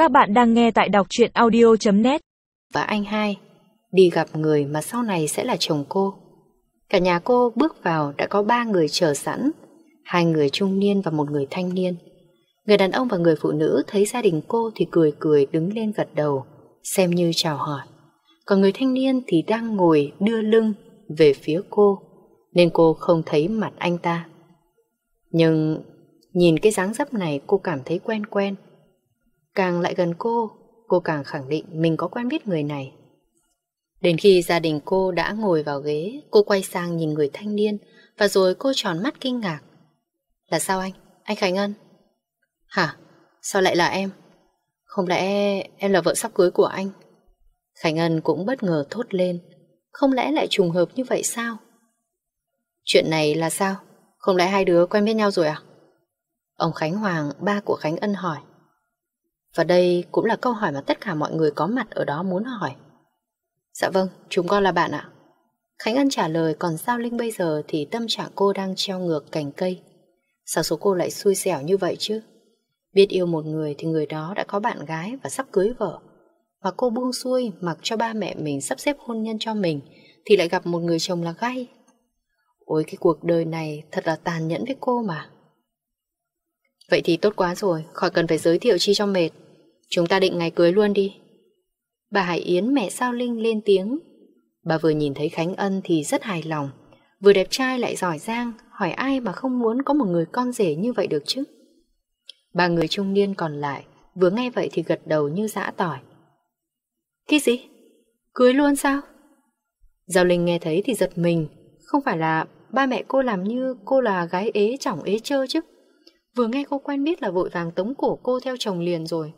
Các bạn đang nghe tại đọc truyện audio.net. Và anh hai đi gặp người mà sau này sẽ là chồng cô. Cả nhà cô bước vào đã có 3 người chờ sẵn, 2 người trung niên và 1 người thanh niên. Người đàn ông và người phụ nữ thấy gia đình cô thì cười cười đứng lên gật đầu, xem như chào hỏi. Còn người thanh niên thì đang ngồi đưa lưng về phía cô, nên cô không thấy mặt anh ta. Nhưng nhìn cái dáng dấp này cô cảm thấy quen quen. Càng lại gần cô càng khẳng định mình có quen biết người này. Đến khi gia đình cô đã ngồi vào ghế, cô quay sang nhìn người thanh niên, và rồi cô tròn mắt kinh ngạc. Là sao anh? Anh Khánh Ân? Hả? Sao lại là em? Không lẽ em là vợ sắp cưới của anh? Khánh Ân cũng bất ngờ thốt lên. Không lẽ lại trùng hợp như vậy sao? Chuyện này là sao? Không lẽ hai đứa quen biết nhau rồi à? Ông Khánh Hoàng, ba của Khánh Ân hỏi. Và đây cũng là câu hỏi mà tất cả mọi người có mặt ở đó muốn hỏi. Dạ vâng, chúng con là bạn ạ. Khánh Ân trả lời. Còn Giao Linh bây giờ thì tâm trạng cô đang treo ngược cành cây. Sao số cô lại xui xẻo như vậy chứ? Biết yêu một người thì người đó đã có bạn gái và sắp cưới vợ, mà cô buông xuôi mặc cho ba mẹ mình sắp xếp hôn nhân cho mình thì lại gặp một người chồng là gay. Ôi, cái cuộc đời này thật là tàn nhẫn với cô mà. Vậy thì tốt quá rồi, khỏi cần phải giới thiệu chi cho mệt. Chúng ta định ngày cưới luôn đi. Bà Hải Yến, mẹ Giao Linh, lên tiếng. Bà vừa nhìn thấy Khánh Ân thì rất hài lòng. Vừa đẹp trai lại giỏi giang, hỏi ai mà không muốn có một người con rể như vậy được chứ. 3 người trung niên còn lại vừa nghe vậy thì gật đầu như giã tỏi. Cái gì? Cưới luôn sao? Giao Linh nghe thấy thì giật mình. Không phải là ba mẹ cô làm như cô là gái ế chỏng ế chơ chứ. Vừa nghe cô quen biết là vội vàng tống cổ cô theo chồng liền rồi.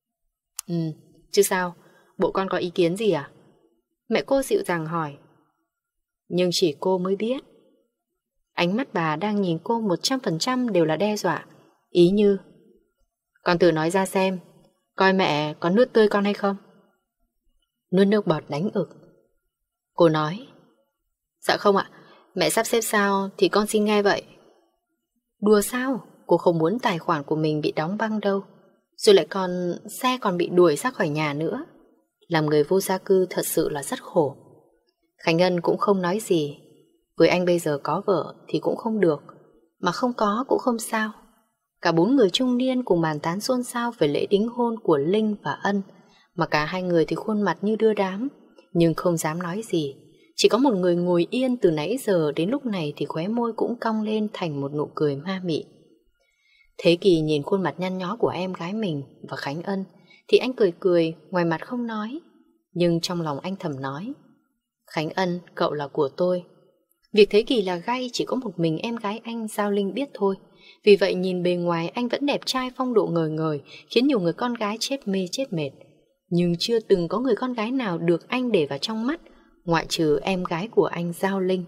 Chứ sao? Bộ con có ý kiến gì à? Mẹ cô dịu dàng hỏi. Nhưng chỉ cô mới biết. Ánh mắt bà đang nhìn cô 100% đều là đe dọa. Ý như: con tự nói ra xem, coi mẹ có nuốt tươi con hay không. Nuốt nước bọt đánh ực. Cô nói: dạ không ạ, mẹ sắp xếp sao thì con xin nghe vậy. Đùa sao? Cô không muốn tài khoản của mình bị đóng băng đâu. Rồi lại còn xe còn bị đuổi ra khỏi nhà nữa. Làm người vô gia cư thật sự là rất khổ. Khánh Ân cũng không nói gì. Với anh bây giờ có vợ thì cũng không được, mà không có cũng không sao. Cả 4 người trung niên cùng bàn tán xôn xao về lễ đính hôn của Linh và Ân, mà cả hai người thì khuôn mặt như đưa đám, nhưng không dám nói gì. Chỉ có một người ngồi yên từ nãy giờ đến lúc này thì khóe môi cũng cong lên thành một nụ cười ma mị. Thế Kỳ nhìn khuôn mặt nhăn nhó của em gái mình và Khánh Ân thì anh cười cười, ngoài mặt không nói, nhưng trong lòng anh thầm nói: Khánh Ân, cậu là của tôi. Việc Thế Kỳ là gay chỉ có một mình em gái anh Giao Linh biết thôi. Vì vậy nhìn bề ngoài anh vẫn đẹp trai phong độ ngời ngời, khiến nhiều người con gái chết mê chết mệt. Nhưng chưa từng có người con gái nào được anh để vào trong mắt, ngoại trừ em gái của anh Giao Linh.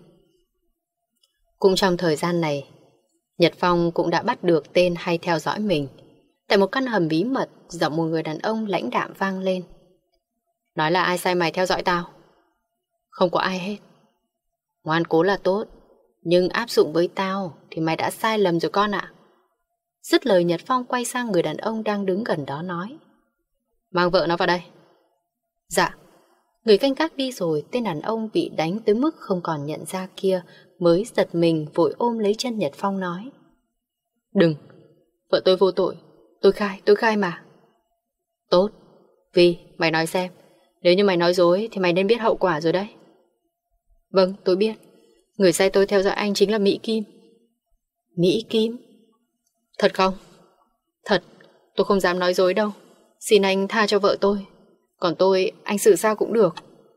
Cũng trong thời gian này, Nhật Phong cũng đã bắt được tên hay theo dõi mình. Tại một căn hầm bí mật, giọng một người đàn ông lãnh đạm vang lên: nói là ai sai mày theo dõi tao? Không có ai hết. Ngoan cố là tốt, nhưng áp dụng với tao thì mày đã sai lầm rồi con ạ. Dứt lời, Nhật Phong quay sang người đàn ông đang đứng gần đó nói: mang vợ nó vào đây. Dạ. Người canh gác đi rồi, tên đàn ông bị đánh tới mức không còn nhận ra kia mới giật mình vội ôm lấy chân Nhật Phong nói: đừng, vợ tôi vô tội, tôi khai mà. Tốt, vì mày nói xem, nếu như mày nói dối thì mày nên biết hậu quả rồi đấy. Vâng, tôi biết. Người sai tôi theo dõi anh chính là Mỹ Kim. Mỹ Kim? Thật không? Thật, tôi không dám nói dối đâu. Xin anh tha cho vợ tôi. Còn tôi, anh xử sao cũng được.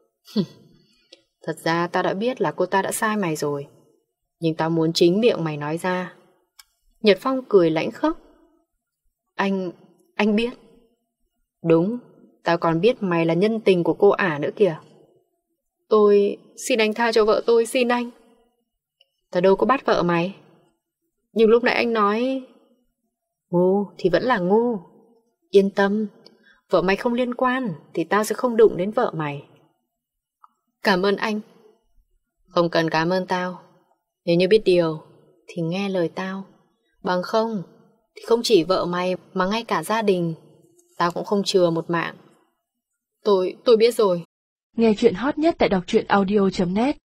Thật ra tao đã biết là cô ta đã sai mày rồi, nhưng tao muốn chính miệng mày nói ra. Nhật Phong cười lãnh khốc. Anh biết. Đúng, tao còn biết mày là nhân tình của cô ả nữa kìa. Tôi xin anh tha cho vợ tôi, xin anh. Tao đâu có bắt vợ mày. Nhưng lúc nãy anh nói... Ngu thì vẫn là ngu. Yên tâm, vợ mày không liên quan thì tao sẽ không đụng đến vợ mày. Cảm ơn anh. Không cần cảm ơn tao. Nếu như biết điều thì nghe lời tao. Bằng không thì không chỉ vợ mày mà ngay cả gia đình Tao cũng không chừa một mạng. Tôi biết rồi. Nghe chuyện hot nhất tại đọc truyện audio.net